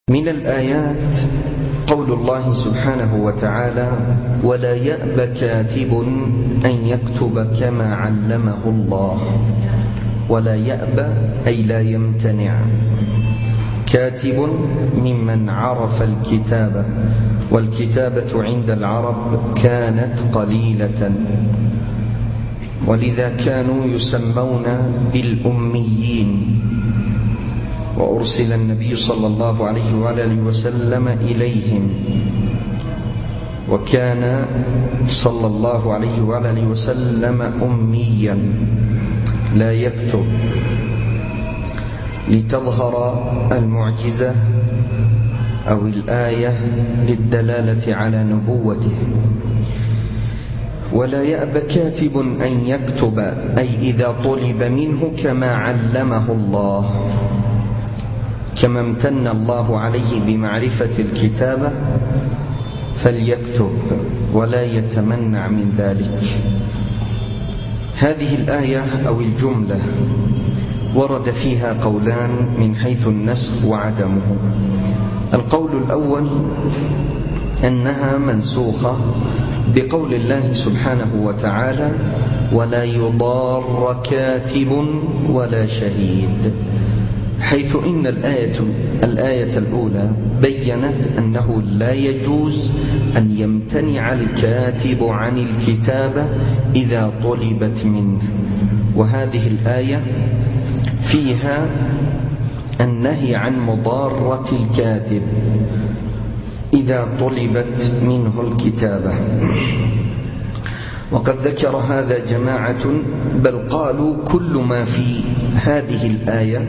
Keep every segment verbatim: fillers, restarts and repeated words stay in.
من الآيات قول الله سبحانه وتعالى: ولا يأبى كاتب أن يكتب كما علمه الله. ولا يأبى أي لا يمتنع. كاتب ممن عرف الكتابة، والكتابة عند العرب كانت قليلة، ولذا كانوا يسمون بالأميين. وأرسل النبي صلى الله عليه وآله وسلم إليهم، وكان صلى الله عليه وآله وسلم أميا لا يكتب، لتظهر المعجزة أو الآية للدلالة على نبوته. ولا يأبى كاتب أن يكتب أي إذا طلب منه كما علمه الله، كما امتن الله عليه بمعرفة الكتابة فليكتب ولا يتمنع من ذلك. هذه الآية أو الجملة ورد فيها قولان من حيث النسخ وعدمه. القول الأول أنها منسوخة بقول الله سبحانه وتعالى: ولا يضار كاتب ولا شهيد، حيث إن الآية, الآية الأولى بيّنت أنه لا يجوز أن يمتنع الكاتب عن الكتابة إذا طلبت منه، وهذه الآية فيها النهي عن مضارة الكاتب إذا طلبت منه الكتابة. وقد ذكر هذا جماعة، بل قالوا كل ما في هذه الآية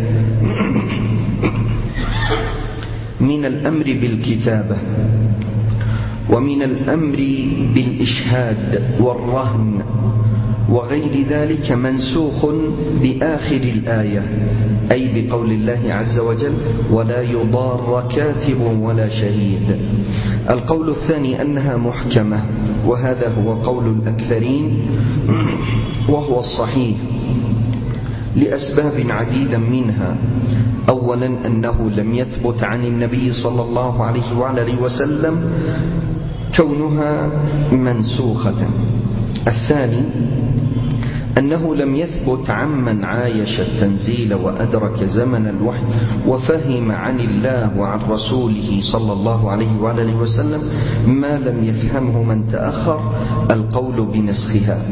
من الأمر بالكتابة ومن الأمر بالإشهاد والرهن وغير ذلك منسوخ بآخر الآية، أي بقول الله عز وجل: ولا يضار كاتب ولا شهيد. القول الثاني أنها محكمة، وهذا هو قول الأكثرين وهو الصحيح لأسباب عديدة منها. أولا أنه لم يثبت عن النبي صلى الله عليه وآله وسلم كونها منسوخة. الثاني أنه لم يثبت عمن عايش التنزيل وأدرك زمن الوحي وفهم عن الله وعن رسوله صلى الله عليه وآله وسلم ما لم يفهمه من تأخر القول بنسخها،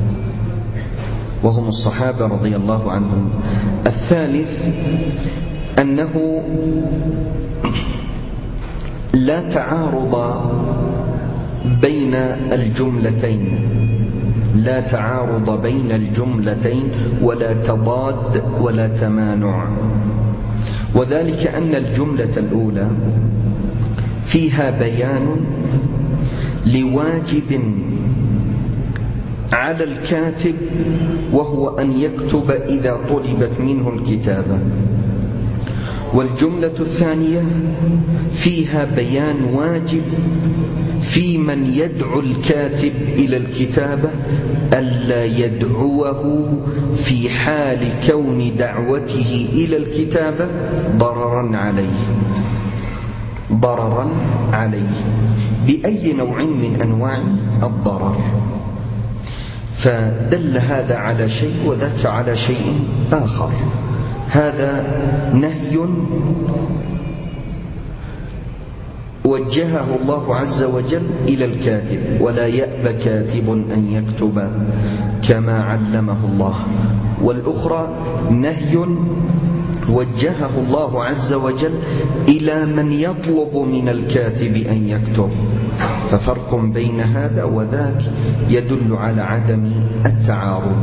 وهم الصحابة رضي الله عنهم. الثالث أنه لا تعارض بين الجملتين، لا تعارض بين الجملتين ولا تضاد ولا تمانع، وذلك أن الجملة الأولى فيها بيان لواجب على الكاتب، وهو أن يكتب إذا طلبت منه الكتابة، والجملة الثانية فيها بيان واجب في من يدعو الكاتب إلى الكتابة ألا يدعوه في حال كون دعوته إلى الكتابة ضررا عليه ضررا عليه بأي نوع من أنواع الضرر. فدل هذا على شيء وذاك على شيء آخر. هذا نهي وجهه الله عز وجل إلى الكاتب: ولا يأبى كاتب أن يكتب كما علمه الله. والأخرى نهي وجهه الله عز وجل إلى من يطلب من الكاتب أن يكتب، ففرق بين هذا وذاك يدل على عدم التعارض.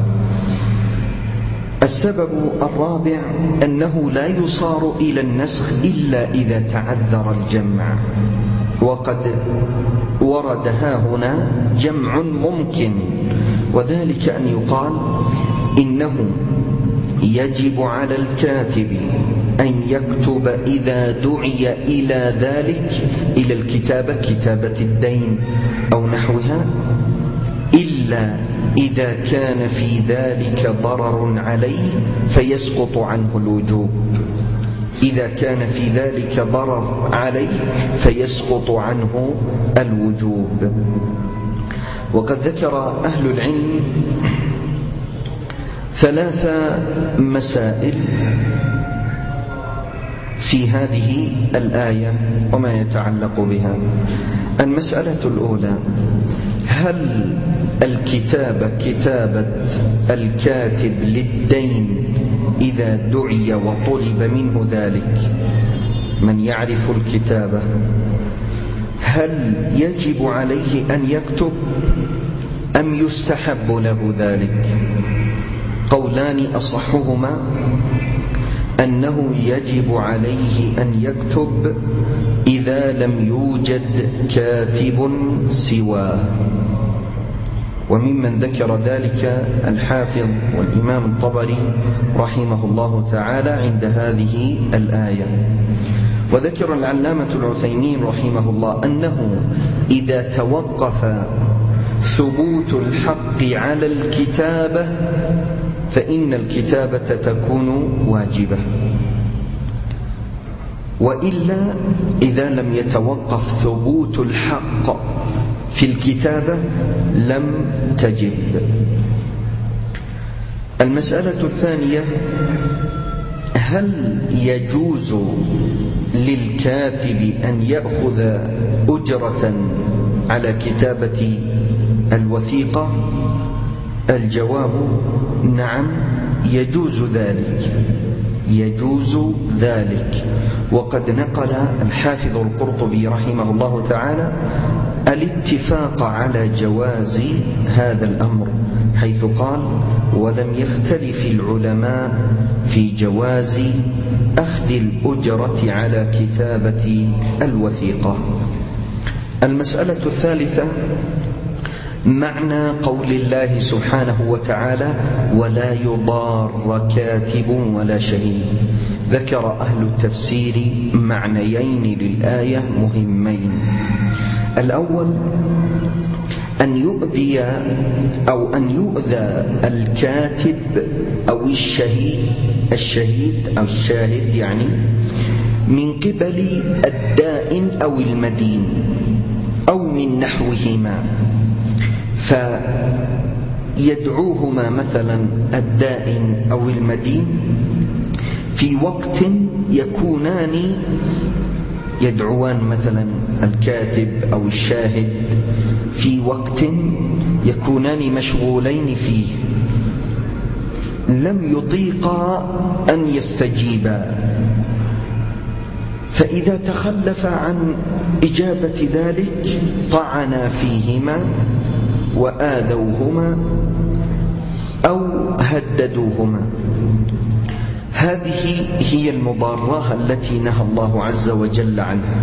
السبب الرابع أنه لا يصار إلى النسخ إلا إذا تعذر الجمع، وقد ورد هنا جمع ممكن، وذلك أن يقال إنه يجب على الكاتب أن يكتب إذا دعي إلى ذلك، إلى الكتابة، كتابة الدين أو نحوها، إلا إذا كان في ذلك ضرر عليه فيسقط عنه الوجوب. إذا كان في ذلك ضرر عليه فيسقط عنه الوجوب. وقد ذكر أهل العلم ثلاث مسائل في هذه الآية وما يتعلق بها. المسألة الأولى: هل الكتابة كتابة الكاتب للدين إذا دعي وطلب منه ذلك، من يعرف الكتابة، هل يجب عليه أن يكتب أم يستحب له ذلك؟ قولان أصحهما أنه يجب عليه أن يكتب إذا لم يوجد كاتب سواه، وممن ذكر ذلك الحافظ والإمام الطبري رحمه الله تعالى عند هذه الآية. وذكر العلامة العثيمين رحمه الله أنه إذا توقف ثبوت الحق على الكتابة فإن الكتابة تكون واجبة، وإلا إذا لم يتوقف ثبوت الحق في الكتابة لم تجب. المسألة الثانية: هل يجوز للكاتب أن يأخذ أجرة على كتابة الوثيقة؟ الجواب: نعم، يجوز ذلك، يجوز ذلك. وقد نقل الحافظ القرطبي رحمه الله تعالى الاتفاق على جواز هذا الأمر، حيث قال: ولم يختلف العلماء في جواز أخذ الأجرة على كتابة الوثيقة. المسألة الثالثة: معنى قول الله سبحانه وتعالى: ولا يضار كاتب ولا شهيد. ذكر أهل التفسير معنيين للآية مهمين. الأول أن يؤذي أو أن يؤذى الكاتب أو الشهيد الشهيد أو الشاهد يعني من قبل الدائن أو المدين أو من نحوهما، فيدعوهما مثلا الدائن أو المدين في وقت يكونان يدعوان مثلا الكاتب أو الشاهد في وقت يكونان مشغولين فيه، لم يطيقا أن يستجيبا، فإذا تخلف عن إجابة ذلك طعنا فيهما وآذوهما أو هددوهما. هذه هي المضارة التي نهى الله عز وجل عنها،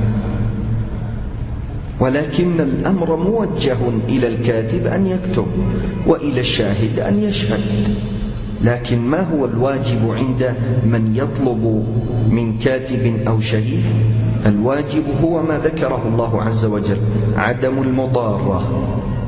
ولكن الأمر موجه إلى الكاتب أن يكتب وإلى الشاهد أن يشهد. لكن ما هو الواجب عند من يطلب من كاتب أو شهيد؟ الواجب هو ما ذكره الله عز وجل: عدم المضارة.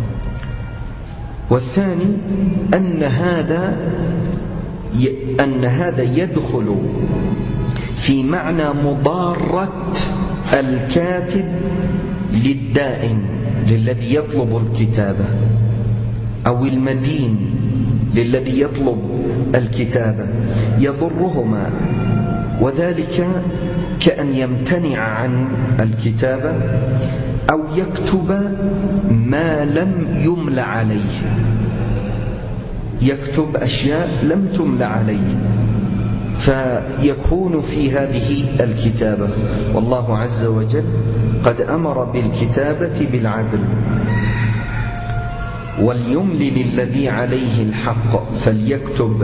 والثاني أن هذا أن هذا يدخل في معنى مضارة الكاتب للدائن للذي يطلب الكتابة، أو المدين للذي يطلب الكتابة، يضرهما، وذلك كأن يمتنع عن الكتابة أو يكتب ما لم يمل عليه، يكتب أشياء لم تمل عليه، فيكون في هذه الكتابة. والله عز وجل قد أمر بالكتابة بالعدل: وليملل الذي عليه الحق فليكتب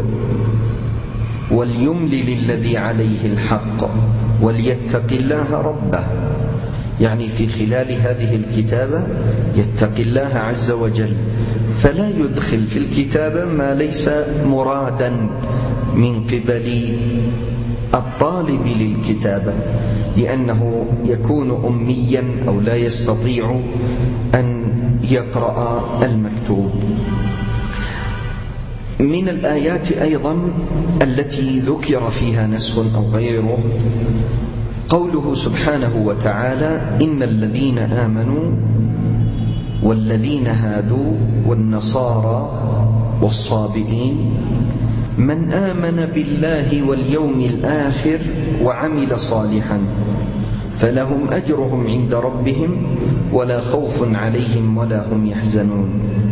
وليملل الذي عليه الحق وليتق الله ربه. يعني في خلال هذه الكتابة يتقي الله عز وجل، فلا يدخل في الكتابة ما ليس مرادا من قبل الطالب للكتابة، لأنه يكون أميا أو لا يستطيع أن يقرأ المكتوب. من الآيات أيضا التي ذكر فيها نسخ أو غيره قوله سبحانه وتعالى: إن الذين آمنوا والذين هادوا والنصارى والصابئين من آمن بالله واليوم الآخر وعمل صالحا فلهم أجرهم عند ربهم ولا خوف عليهم ولا هم يحزنون.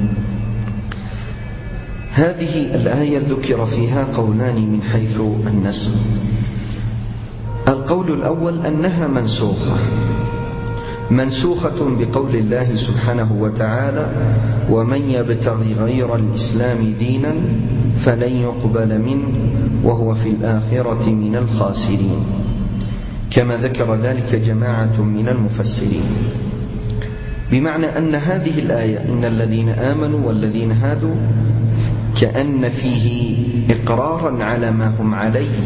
هذه الآية ذكر فيها قولان من حيث النسخ. القول الأول أنها منسوخة منسوخة بقول الله سبحانه وتعالى: ومن يبتغي غير الإسلام دينا فلن يقبل منه وهو في الآخرة من الخاسرين، كما ذكر ذلك جماعة من المفسرين، بمعنى أن هذه الآية إن الذين آمنوا والذين هادوا كأن فيه إقرارا على ما هم عليه،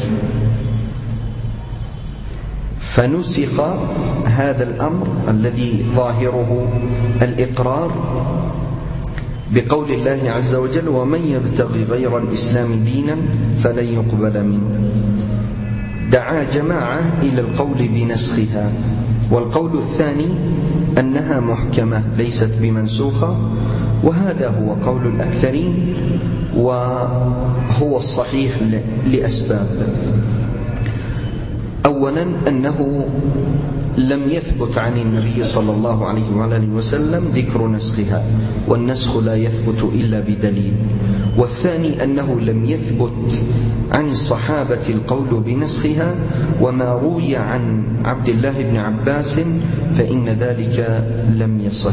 فنسخ هذا الأمر الذي ظاهره الإقرار بقول الله عز وجل: ومن يبتغي غير الإسلام دينا فلن يقبل منه. دعا جماعة إلى القول بنسخها. والقول الثاني أنها محكمة ليست بمنسوخة، وهذا هو قول الأكثرين وهو الصحيح لأسباب. أولا أنه لم يثبت عن النبي صلى الله عليه وآله وسلم ذكر نسخها، والنسخ لا يثبت إلا بدليل. والثاني أنه لم يثبت عن الصحابة القول بنسخها، وما روي عن عبد الله بن عباس فإن ذلك لم يصح.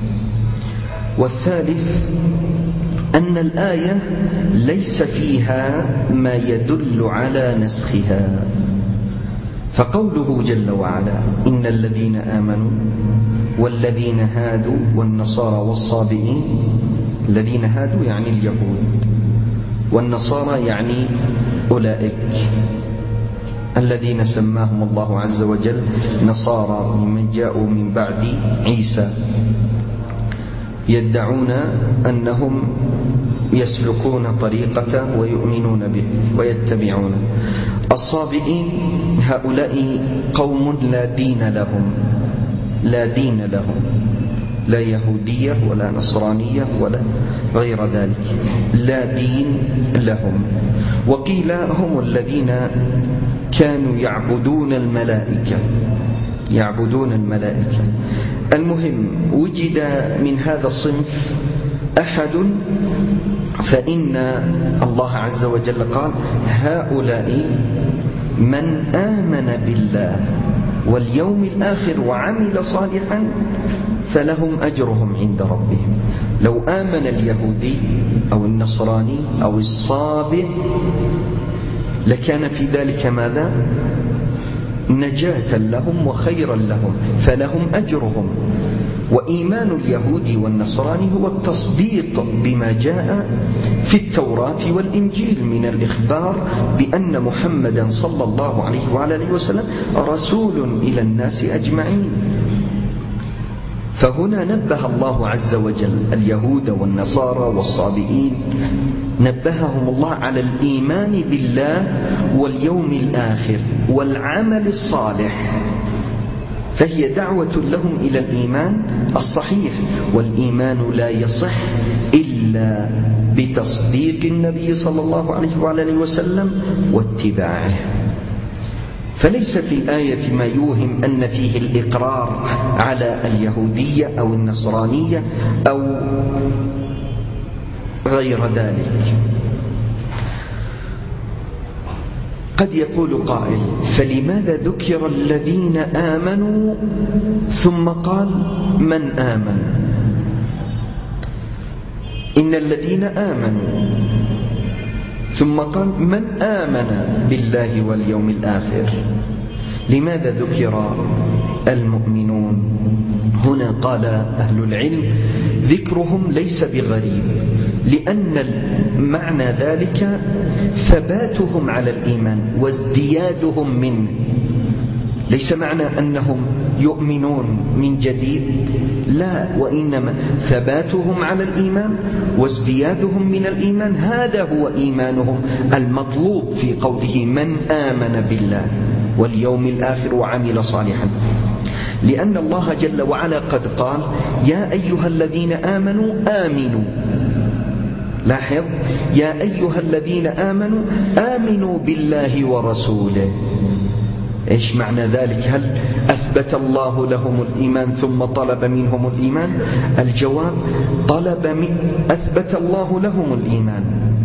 والثالث أن الآية ليس فيها ما يدل على نسخها، فقوله جل وعلا: إن الذين آمنوا والذين هادوا والنصارى والصابئين، الذين هادوا يعني اليهود، والنصارى يعني أولئك الذين سماهم الله عز وجل نصارى ممن جاءوا من بعد عيسى، يدعون أنهم يسلكون طريقته ويؤمنون به ويتبعونه. الصابئين هؤلاء قوم لا دين لهم، لا دين لهم، لا يهودية ولا نصرانية ولا غير ذلك، لا دين لهم. وقيل هم الذين كانوا يعبدون الملائكة، يعبدون الملائكة. المهم وجد من هذا الصنف أحد فإن الله عز وجل قال: هؤلاء من آمن بالله واليوم الآخر وعمل صالحا فلهم أجرهم عند ربهم. لو آمن اليهودي أو النصراني أو الصابئ لكان في ذلك ماذا؟ نجاة لهم وخيرا لهم، فلهم أجرهم. وإيمان اليهود والنصراني هو التصديق بما جاء في التوراة والإنجيل من الإخبار بأن محمدا صلى الله عليه وعلى وسلم رسول إلى الناس أجمعين. فهنا نبه الله عز وجل اليهود والنصارى والصابئين، نبههم الله على الإيمان بالله واليوم الآخر والعمل الصالح، فهي دعوة لهم إلى الإيمان الصحيح. والإيمان لا يصح إلا بتصديق النبي صلى الله عليه وعلى وسلم واتباعه. فليس في الآية ما يوهم أن فيه الإقرار على اليهودية أو النصرانية أو غير ذلك. قد يقول قائل: فلماذا ذكر الذين آمنوا ثم قال من آمن؟ إن الذين آمنوا ثم قال من آمن بالله واليوم الآخر، لماذا ذكر المؤمنون هنا؟ قال أهل العلم: ذكرهم ليس بغريب، لأن معنى ذلك ثباتهم على الإيمان وازديادهم منه، ليس معنى أنهم يؤمنون من جديد؟ لا، وإنما ثباتهم على الإيمان وازديادهم من الإيمان، هذا هو إيمانهم المطلوب في قوله من آمن بالله واليوم الآخر وعمل صالحا. لأن الله جل وعلا قد قال يا أيها الذين آمنوا آمنوا، لاحظ، يا أيها الذين آمنوا آمنوا بالله ورسوله. إيش معنى ذلك؟ هل أثبت الله لهم الإيمان ثم طلب منهم الإيمان؟ الجواب طلب من أثبت الله لهم الإيمان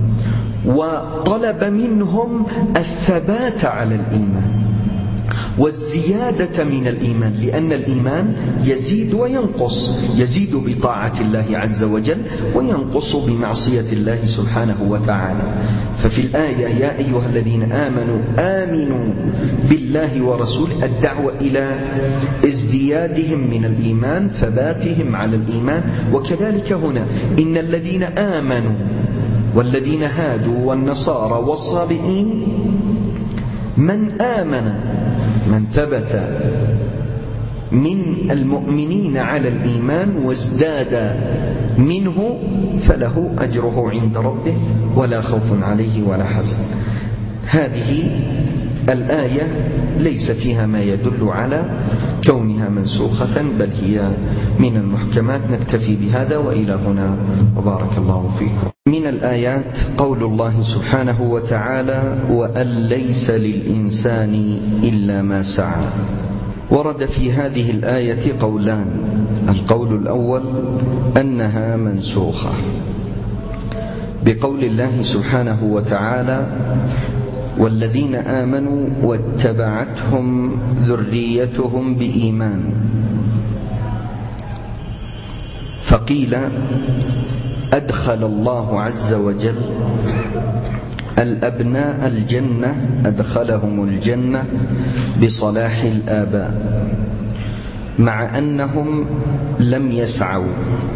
وطلب منهم الثبات على الإيمان والزيادة من الإيمان، لأن الإيمان يزيد وينقص، يزيد بطاعة الله عز وجل وينقص بمعصية الله سبحانه وتعالى. ففي الآية يا أيها الذين آمنوا آمنوا بالله ورسوله الدعوة إلى ازديادهم من الإيمان، ثباتهم على الإيمان. وكذلك هنا إن الذين آمنوا والذين هادوا والنصارى والصابئين من آمن، من ثبت من المؤمنين على الإيمان وازداد منه فله أجره عند ربه ولا خوف عليه ولا حزن. هذه الآية ليس فيها ما يدل على كونها منسوخة، بل هي من المحكمات. نكتفي بهذا وإلى هنا وبارك الله فيكم. من الآيات قول الله سبحانه وتعالى وأن ليس للإنسان إلا ما سعى. ورد في هذه الآية قولان، القول الأول أنها منسوخة بقول الله سبحانه وتعالى والذين آمنوا واتبعتهم ذريتهم بإيمان. فقيل أدخل الله عز وجل الأبناء الجنة، أدخلهم الجنة بصلاح الآباء مع أنهم لم يسعوا،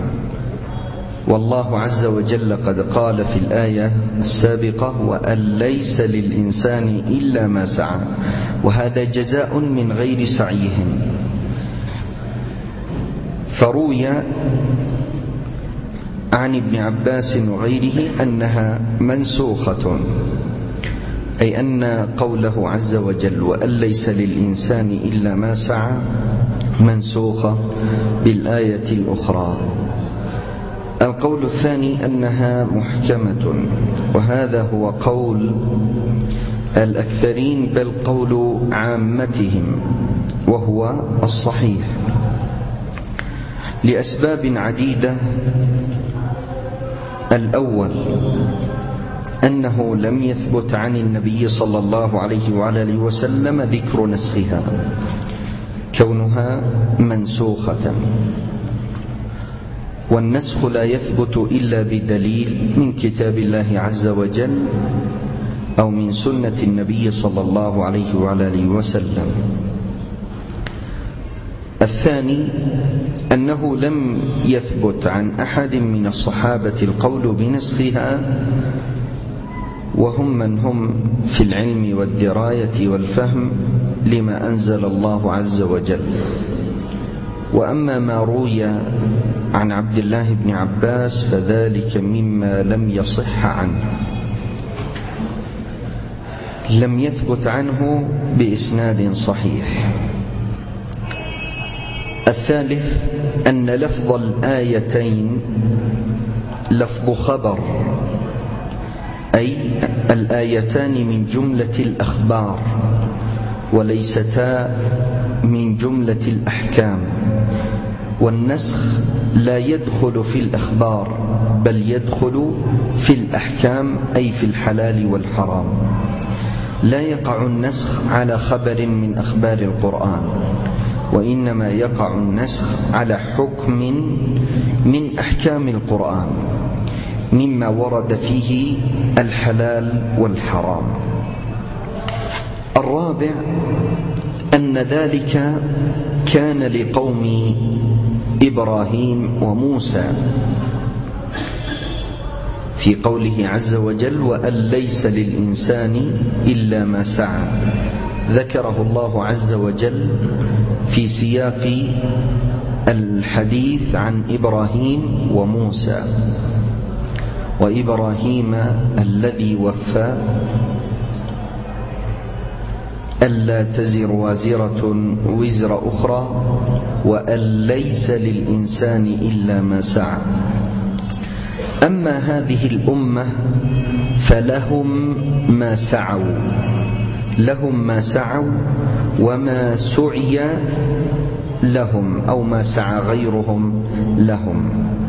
والله عز وجل قد قال في الآية السابقة وأن ليس للإنسان إلا ما سعى، وهذا جزاء من غير سعيهم. فروي عن ابن عباس وغيره أنها منسوخة، أي أن قوله عز وجل وأن ليس للإنسان إلا ما سعى منسوخة بالآية الأخرى. القول الثاني أنها محكمة، وهذا هو قول الأكثرين بل قول عامتهم، وهو الصحيح لأسباب عديدة. الأول أنه لم يثبت عن النبي صلى الله عليه وعلى آله وسلم ذكر نسخها، كونها منسوخة، والنسخ لا يثبت إلا بدليل من كتاب الله عز وجل أو من سنة النبي صلى الله عليه وعلى آله وسلم. الثاني أنه لم يثبت عن أحد من الصحابة القول بنسخها، وهم من هم في العلم والدراية والفهم لما أنزل الله عز وجل. وأما ما روي عن عبد الله بن عباس فذلك مما لم يصح عنه، لم يثبت عنه بإسناد صحيح. الثالث أن لفظ الآيتين لفظ خبر، أي الآيتان من جملة الأخبار وليستا من جملة الأحكام، والنسخ لا يدخل في الأخبار بل يدخل في الأحكام، أي في الحلال والحرام. لا يقع النسخ على خبر من أخبار القرآن، وإنما يقع النسخ على حكم من أحكام القرآن مما ورد فيه الحلال والحرام. الرابع أن ذلك كان لقوم إبراهيم وموسى في قوله عز وجل وأن ليس للإنسان إلا ما سعى. ذكره الله عز وجل في سياق الحديث عن إبراهيم وموسى. وإبراهيم الذي وفى ألا تزر وازرة وزر أخرى وأن ليس للإنسان إلا ما سعى. أما هذه الأمة فلهم ما سعوا، لهم ما سعوا وما سعي لهم أو ما سعى غيرهم لهم.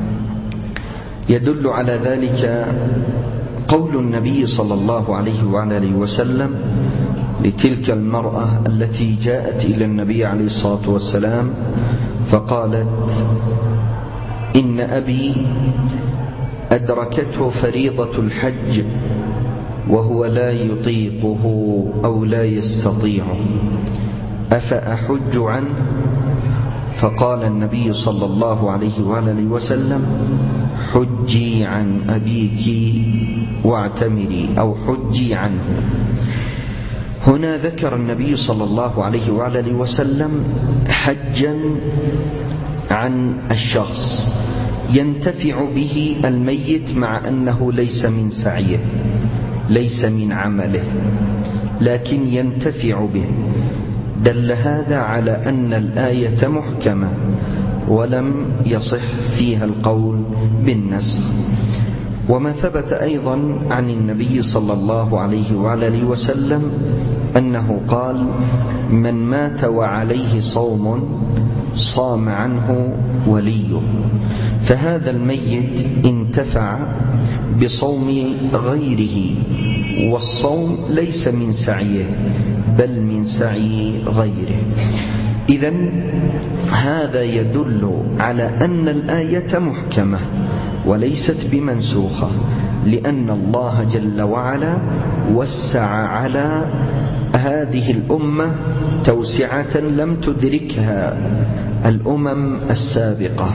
يدل على ذلك قول النبي صلى الله عليه وعلى وسلم لتلك المرأة التي جاءت إلى النبي عليه الصلاة والسلام فقالت: إن أبي أدركته فريضة الحج وهو لا يطيقه أو لا يستطيعه، أفأحج عنه؟ فقال النبي صلى الله عليه وآله وسلم: حجي عن أبيك واعتمري، أو حجي عنه. هنا ذكر النبي صلى الله عليه وآله وسلم حجا عن الشخص ينتفع به الميت مع أنه ليس من سعيه، ليس من عمله، لكن ينتفع به. دل هذا على أن الآية محكمة ولم يصح فيها القول بالنسخ. وما ثبت أيضا عن النبي صلى الله عليه وآله وسلم أنه قال: من مات وعليه صوم صام عنه وليه. فهذا الميت انتفع بصوم غيره، والصوم ليس من سعيه بل من سعي غيره. إذن هذا يدل على أن الآية محكمة وليست بمنسوخة، لأن الله جل وعلا وسع على هذه الأمة توسعة لم تدركها الأمم السابقة.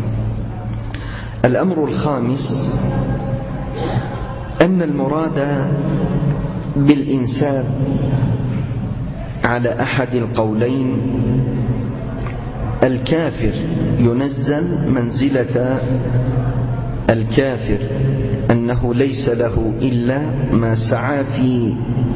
الأمر الخامس أن المراد بالإنسان على أحد القولين الكافر، ينزل منزلة الكافر أنه ليس له إلا ما سعى في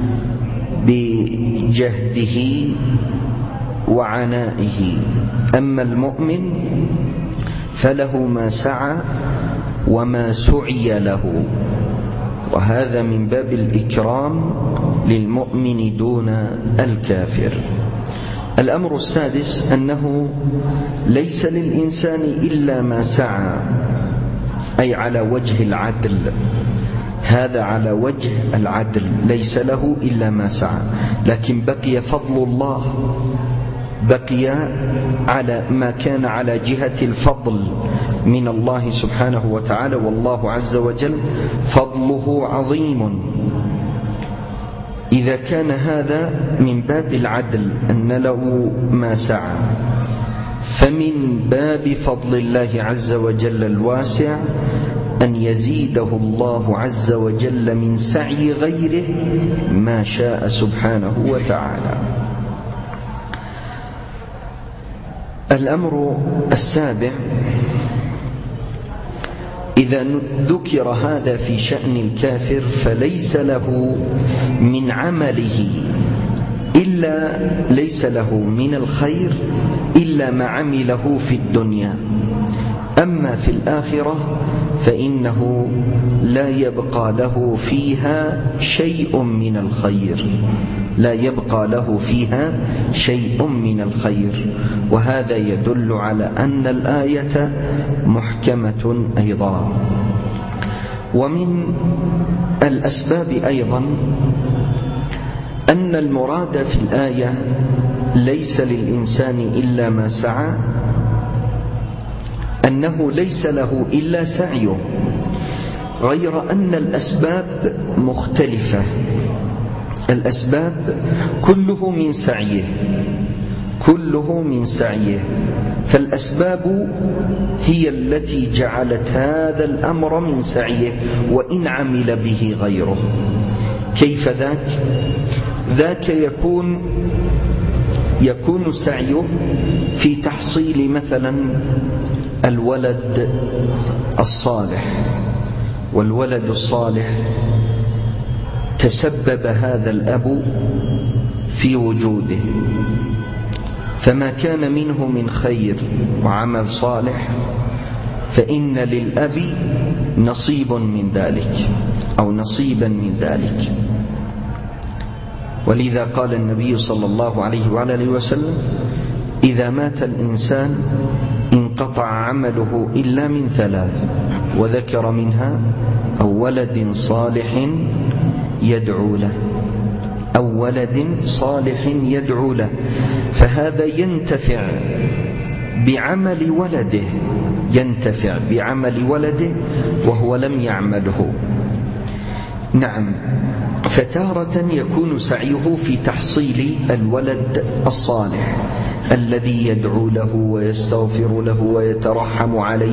بجهده وعنائه. أما المؤمن فله ما سعى وما سعي له، وهذا من باب الإكرام للمؤمن دون الكافر. الأمر السادس أنه ليس للإنسان إلا ما سعى، أي على وجه العدل. هذا على وجه العدل، ليس له إلا ما سعى، لكن بقي فضل الله، بقي على ما كان على جهة الفضل من الله سبحانه وتعالى، والله عز وجل فضله عظيم. إذا كان هذا من باب العدل أن له ما سعى، فمن باب فضل الله عز وجل الواسع أن يزيده الله عز وجل من سعي غيره ما شاء سبحانه وتعالى. الأمر السابع: إذا ذكر هذا في شأن الكافر فليس له من عمله إلا ليس له من الخير إلا ما عمله في الدنيا، أما في الآخرة فإنه لا يبقى له فيها شيء من الخير، لا يبقى له فيها شيء من الخير. وهذا يدل على أن الآية محكمة أيضا. ومن الأسباب أيضا أن المراد في الآية ليس للإنسان إلا ما سعى، أنه ليس له إلا سعيه، غير أن الأسباب مختلفة. الأسباب كله من سعيه، كله من سعيه، فالأسباب هي التي جعلت هذا الأمر من سعيه وإن عمل به غيره. كيف ذاك؟ ذاك يكون يكون سعيه في تحصيل مثلا الولد الصالح، والولد الصالح تسبب هذا الأب في وجوده، فما كان منه من خير وعمل صالح فإن للأب نصيب من ذلك أو نصيبا من ذلك. ولذا قال النبي صلى الله عليه وعلى آله وسلم: إذا مات الإنسان انقطع عمله إلا من ثلاث، وذكر منها أو ولد صالح يدعو له، أو ولد صالح يدعو له، فهذا ينتفع بعمل ولده، ينتفع بعمل ولده وهو لم يعمله. نعم، فتارة يكون سعيه في تحصيل الولد الصالح الذي يدعو له ويستغفر له ويترحم عليه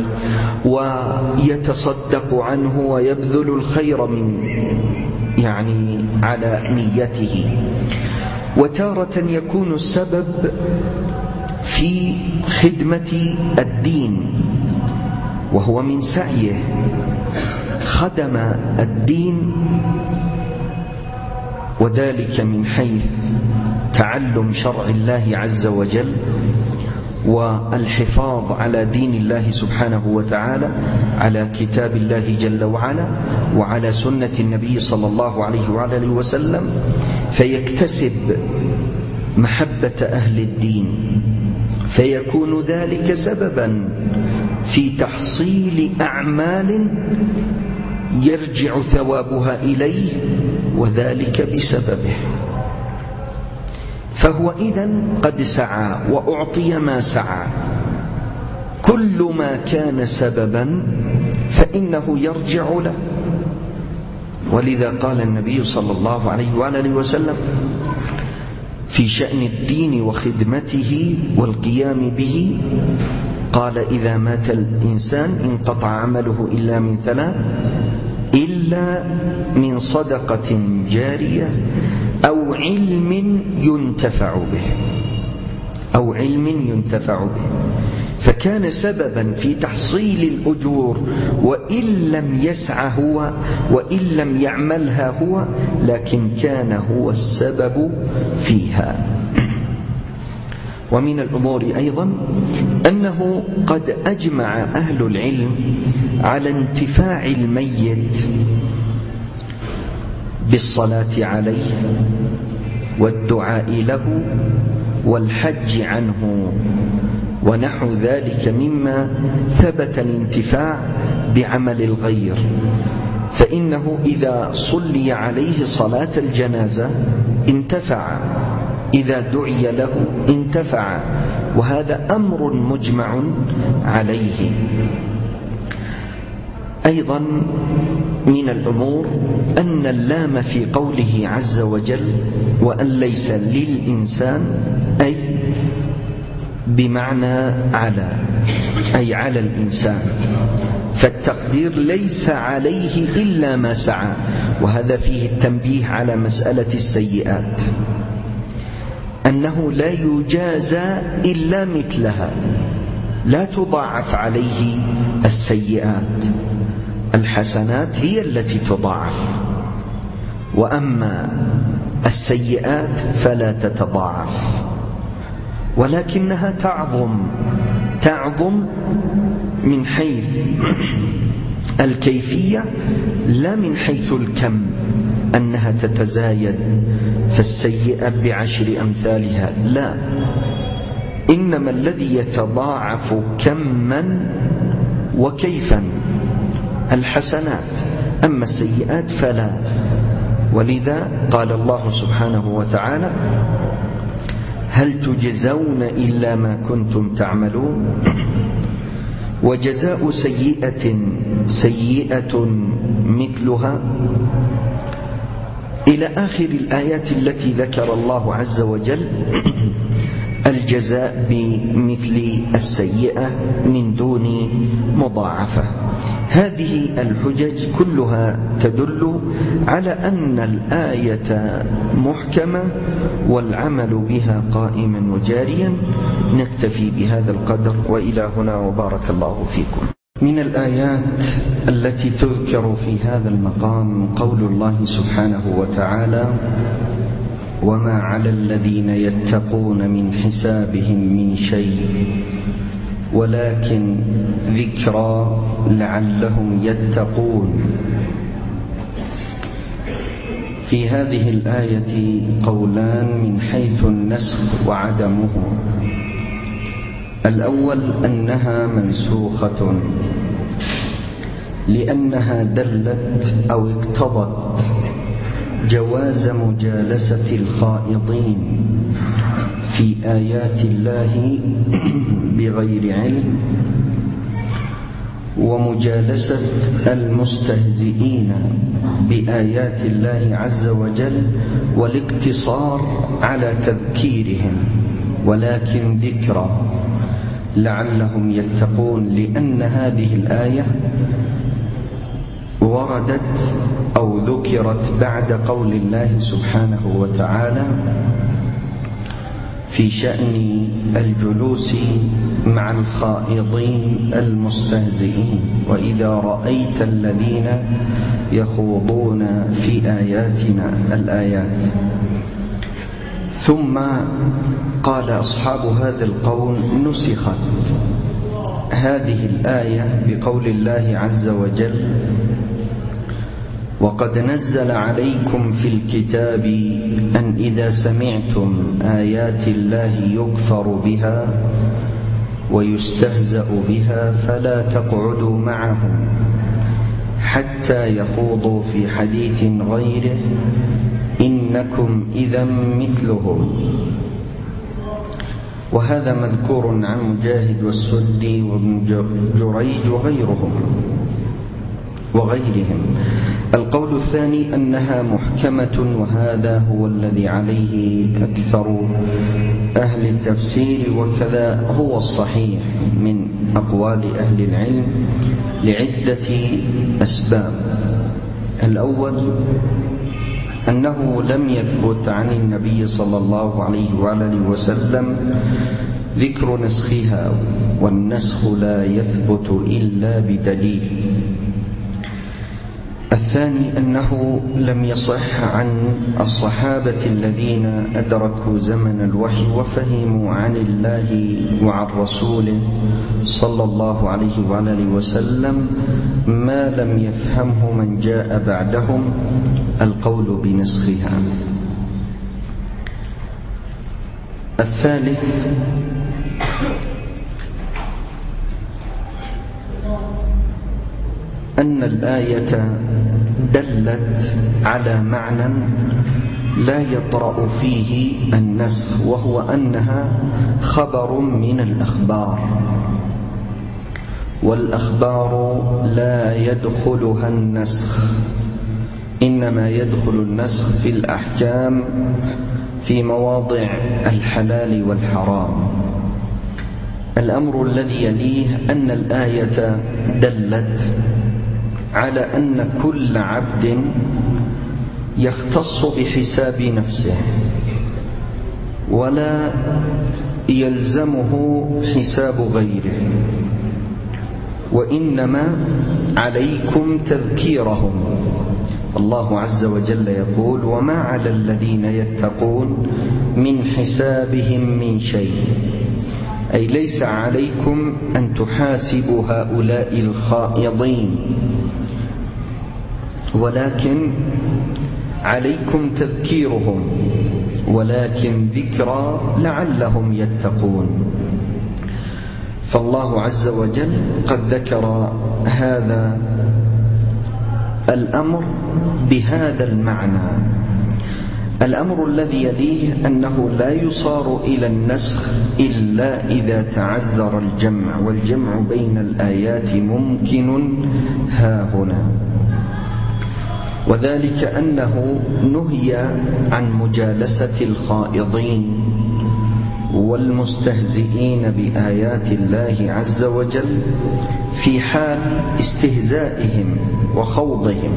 ويتصدق عنه ويبذل الخير من يعني على نيته. وتارة يكون السبب في خدمة الدين وهو من سعيه، خدم الدين، وذلك من حيث تعلم شرع الله عز وجل والحفاظ على دين الله سبحانه وتعالى، على كتاب الله جل وعلا وعلى سنة النبي صلى الله عليه وعلى آله وسلم، فيكتسب محبة أهل الدين، فيكون ذلك سببا في تحصيل أعمال يرجع ثوابها إليه، وذلك بسببه. فهو إذن قد سعى وأعطي ما سعى. كل ما كان سببا فإنه يرجع له. ولذا قال النبي صلى الله عليه وآله وسلم في شأن الدين وخدمته والقيام به، قال: إذا مات الإنسان انقطع عمله إلا من ثلاث، إلا من صدقة جارية أو علم ينتفع به، أو علم ينتفع به. فكان سببا في تحصيل الأجور، وإن لم يسعى هو وإن لم يعملها هو، لكن كان هو السبب فيها. ومن الأمور أيضا أنه قد أجمع أهل العلم على انتفاع الميت بالصلاة عليه والدعاء له والحج عنه ونحو ذلك مما ثبت الانتفاع بعمل الغير. فإنه إذا صلي عليه صلاة الجنازة انتفع، إذا دعي له انتفع، وهذا أمر مجمع عليه. أيضا من الأمور أن اللام في قوله عز وجل: وأن ليس للإنسان، أي بمعنى على، أي على الإنسان، فالتقدير ليس عليه إلا ما سعى. وهذا فيه التنبيه على مسألة السيئات، أنه لا يجازى إلا مثلها، لا تضاعف عليه السيئات، الحسنات هي التي تضاعف، وأما السيئات فلا تتضاعف، ولكنها تعظم تعظم من حيث الكيفية لا من حيث الكم، أنها تتزايد فالسيئة بعشر أمثالها، لا، إنما الذي يتضاعف كما وكيفا الحسنات، أما السيئات فلا. ولذا قال الله سبحانه وتعالى: هل تجزون إلا ما كنتم تعملون. وجزاء سيئة سيئة مثلها إلى آخر الآيات التي ذكر الله عز وجل الجزاء بمثل السيئة من دون مضاعفة. هذه الحجج كلها تدل على أن الآية محكمة والعمل بها قائما وجاريا. نكتفي بهذا القدر، وإلى هنا وبارك الله فيكم. من الآيات التي تذكر في هذا المقام قول الله سبحانه وتعالى: وما على الذين يتقون من حسابهم من شيء ولكن ذكرى لعلهم يتقون. في هذه الآية قولان من حيث النسخ وعدمه. الأول أنها منسوخة لأنها دلت أو اقتضت جواز مجالسة الخائضين في آيات الله بغير علم، ومجالسة المستهزئين بآيات الله عز وجل والاقتصار على تذكيرهم، ولكن ذكرى لعلهم يتقون، لأن هذه الآية وردت أو ذكرت بعد قول الله سبحانه وتعالى في شأن الجلوس مع الخائضين المستهزئين: وإذا رأيت الذين يخوضون في آياتنا الآيات. ثم قال أصحاب هذا القول: نسخت هذه الآية بقول الله عز وجل: وقد نزل عليكم في الكتاب أن إذا سمعتم آيات الله يكفر بها ويستهزأ بها فلا تقعدوا معهم حتى يخوضوا في حديث غيره إنكم إذا مثلهم. وهذا مذكور عن مجاهد والسدي وابن جريج وغيرهم وغيرهم. القول الثاني أنها محكمة، وهذا هو الذي عليه أكثر أهل التفسير، وكذا هو الصحيح من أقوال أهل العلم لعدة أسباب. الأول أنه لم يثبت عن النبي صلى الله عليه وآله وسلم ذكر نسخها، والنسخ لا يثبت إلا بدليل. الثاني أنه لم يصح عن الصحابة الذين أدركوا زمن الوحي وفهموا عن الله وعن رسوله صلى الله عليه وآله وسلم ما لم يفهمه من جاء بعدهم القول بنسخها. الثالث أن الآية دلت على معنى لا يطرأ فيه النسخ، وهو أنها خبر من الأخبار، والأخبار لا يدخلها النسخ، إنما يدخل النسخ في الأحكام في مواضع الحلال والحرام. الأمر الذي يليه أن الآية دلت على أن كل عبد يختص بحساب نفسه ولا يلزمه حساب غيره، وإنما عليكم تذكيرهم. الله عز وجل يقول: وما على الذين يتقون من حسابهم من شيء، أي ليس عليكم أن تحاسبوا هؤلاء الخائضين، ولكن عليكم تذكيرهم، ولكن ذكرى لعلهم يتقون. فالله عز وجل قد ذكر هذا الأمر بهذا المعنى. الأمر الذي يليه أنه لا يصار إلى النسخ إلا إذا تعذر الجمع، والجمع بين الآيات ممكن هاهنا، وذلك أنه نهي عن مجالسة الخائضين والمستهزئين بآيات الله عز وجل في حال استهزائهم وخوضهم.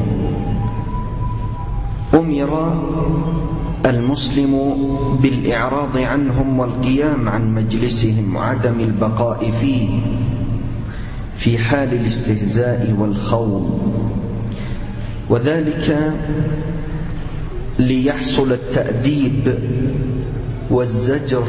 أمر المسلم بالإعراض عنهم والقيام عن مجلسهم وعدم البقاء فيه في حال الاستهزاء والخوض، وذلك ليحصل التأديب والزجر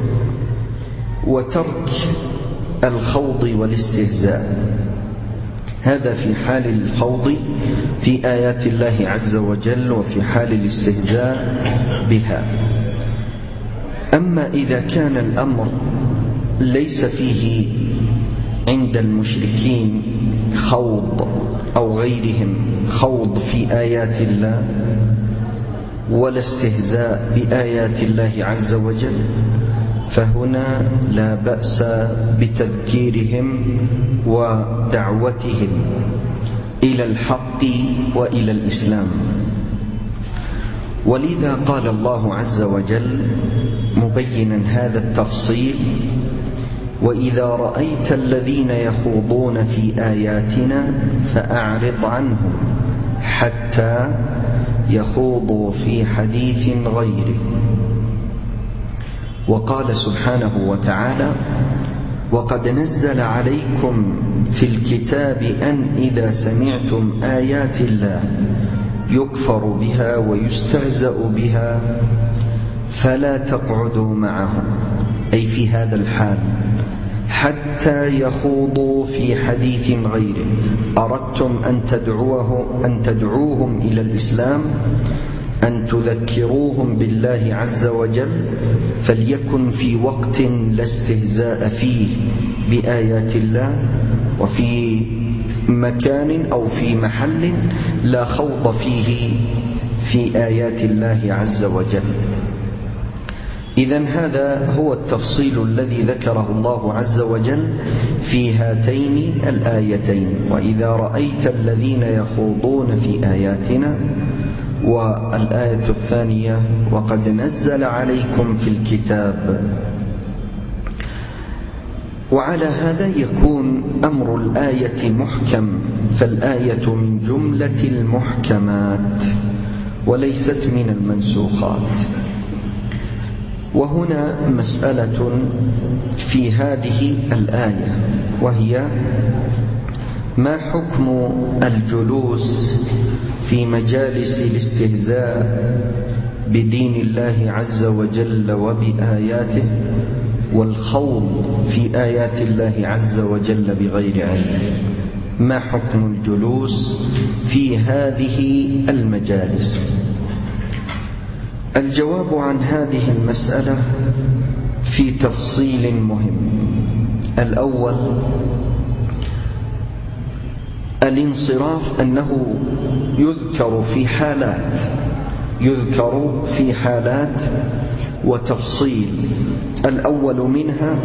وترك الخوض والاستهزاء. هذا في حال الخوض في آيات الله عز وجل وفي حال الاستهزاء بها. أما إذا كان الأمر ليس فيه عند المشركين خوض أو غيرهم خوض في آيات الله ولا استهزاء بآيات الله عز وجل، فهنا لا بأس بتذكيرهم ودعوتهم إلى الحق وإلى الإسلام. ولذا قال الله عز وجل مبينا هذا التفصيل: وإذا رأيت الذين يخوضون في آياتنا فأعرض عنهم حتى يخوضوا في حديث غيره. وقال سبحانه وتعالى: وقد نزل عليكم في الكتاب أن إذا سمعتم آيات الله يكفر بها ويستهزأ بها فلا تقعدوا معهم، أي في هذا الحال، حتى يخوضوا في حديث غيره. أردتم أن تدعوه أن تدعوهم إلى الإسلام، أن تذكروهم بالله عز وجل، فليكن في وقت لا استهزاء فيه بآيات الله، وفي مكان أو في محل لا خوض فيه في آيات الله عز وجل. إذن هذا هو التفصيل الذي ذكره الله عز وجل في هاتين الآيتين: وإذا رأيت الذين يخوضون في آياتنا، والآية الثانية: وقد نزل عليكم في الكتاب. وعلى هذا يكون أمر الآية محكم، فالآية من جملة المحكمات وليست من المنسوخات. وهنا مسألة في هذه الآية، وهي: ما حكم الجلوس في مجالس الاستهزاء بدين الله عز وجل وبآياته والخوض في آيات الله عز وجل بغير علم؟ ما حكم الجلوس في هذه المجالس؟ الجواب عن هذه المسألة في تفصيل مهم. الأول: الانصراف أنه يذكر في حالات يذكر في حالات وتفصيل. الأول منها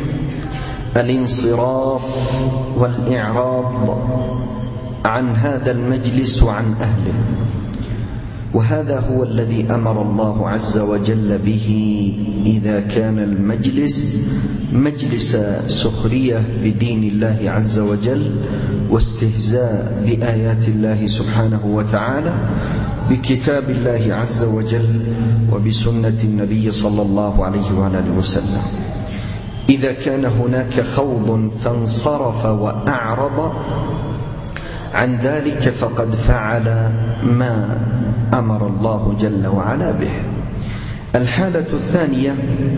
الانصراف والإعراض عن هذا المجلس وعن أهله، وهذا هو الذي أمر الله عز وجل به إذا كان المجلس مجلس سخرية بدين الله عز وجل واستهزاء بآيات الله سبحانه وتعالى، بكتاب الله عز وجل وبسنة النبي صلى الله عليه وآله وسلم. إذا كان هناك خوض فانصرف وأعرض عن ذلك فقد فعل ما أمر الله جل وعلا به. الحالة الثانية: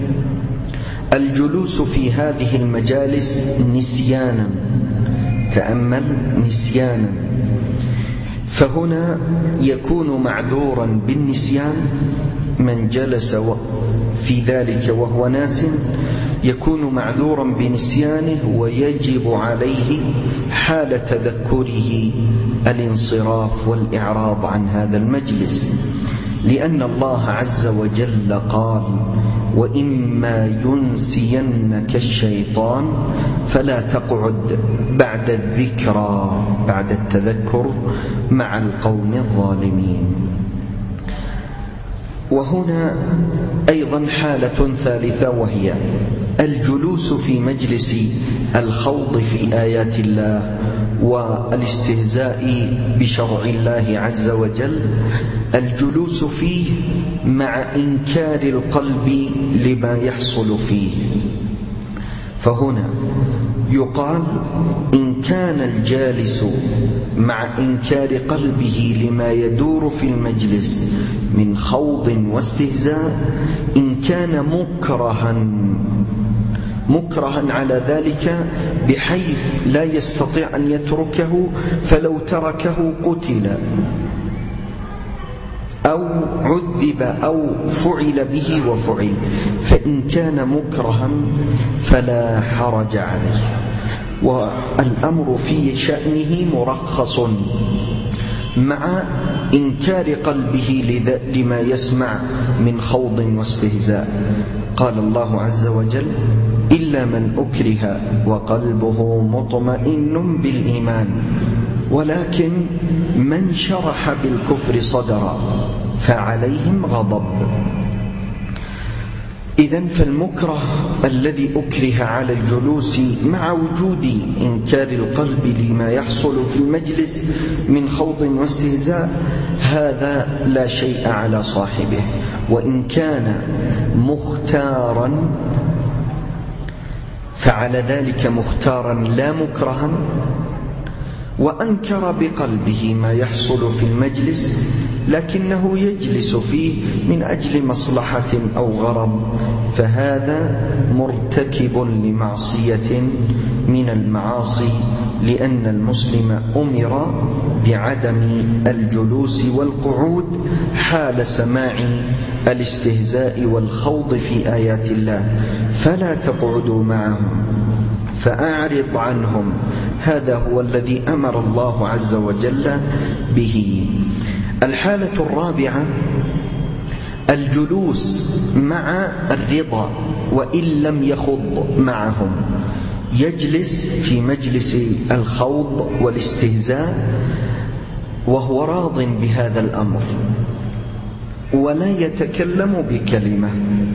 الجلوس في هذه المجالس نسيانا. تأمل: نسيانا. فهنا يكون معذورا بالنسيان من جلس في ذلك وهو ناس، يكون معذورا بنسيانه، ويجب عليه حال تذكره الانصراف والإعراض عن هذا المجلس، لأن الله عز وجل قال: وإما ينسينك الشيطان فلا تقعد بعد الذكرى بعد التذكر مع القوم الظالمين. وهنا أيضا حالة ثالثة، وهي الجلوس في مجلس الخوض في آيات الله والاستهزاء بشرع الله عز وجل، الجلوس فيه مع إنكار القلب لما يحصل فيه. فهنا يقال إن كان الجالس مع إنكار قلبه لما يدور في المجلس من خوض واستهزاء، إن كان مكرها مكرها على ذلك بحيث لا يستطيع أن يتركه، فلو تركه قتل أو عذب أو فعل به وفعل، فإن كان مكرها فلا حرج عليه، والأمر في شأنه مرخص مع إنكار قلبه لما يسمع من خوض واستهزاء. قال الله عز وجل: إلا من أكره وقلبه مطمئن بالإيمان ولكن من شرح بالكفر صدرا فعليهم غضب. إذن فالمكره الذي أكره على الجلوس مع وجود إنكار القلب لما يحصل في المجلس من خوض واستهزاء، هذا لا شيء على صاحبه، وإن كان مختارا فعل ذلك مختارا لا مكرها، وأنكر بقلبه ما يحصل في المجلس لكنه يجلس فيه من أجل مصلحة أو غرض، فهذا مرتكب لمعصية من المعاصي، لأن المسلم أمر بعدم الجلوس والقعود حال سماع الاستهزاء والخوض في آيات الله، فلا تقعدوا معهم فأعرض عنهم. هذا هو الذي أمر الله عز وجل به. الحالة الرابعة الجلوس مع الرضا وإن لم يخض معهم، يجلس في مجلس الخوض والاستهزاء وهو راض بهذا الأمر ولا يتكلم بكلمة،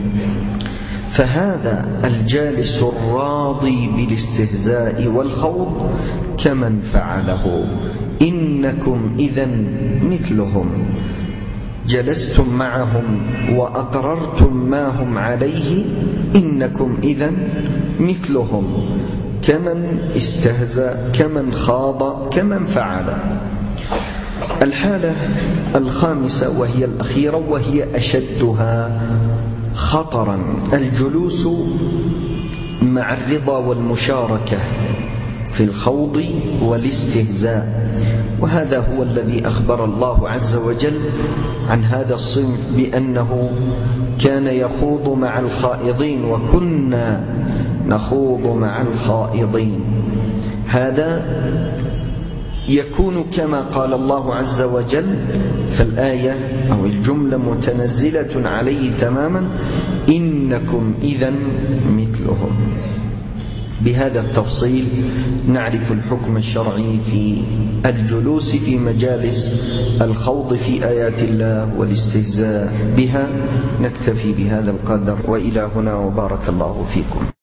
فهذا الجالس الراضي بالاستهزاء والخوض كمن فعله. إنكم إذن مثلهم، جلستم معهم وأقررتم ما هم عليه، إنكم إذن مثلهم، كمن استهزأ كمن خاض كمن فعل. الحالة الخامسة وهي الأخيرة وهي أشدها خطرا، الجلوس مع الرضا والمشاركة في الخوض والاستهزاء، وهذا هو الذي أخبر الله عز وجل عن هذا الصنف بأنه كان يخوض مع الخائضين وكنا نخوض مع الخائضين. هذا يكون كما قال الله عز وجل، فالآية أو الجملة متنزلة عليه تماما: إنكم إذن مثلهم. بهذا التفصيل نعرف الحكم الشرعي في الجلوس في مجالس الخوض في آيات الله والاستهزاء بها. نكتفي بهذا القدر، وإلى هنا، وبارك الله فيكم.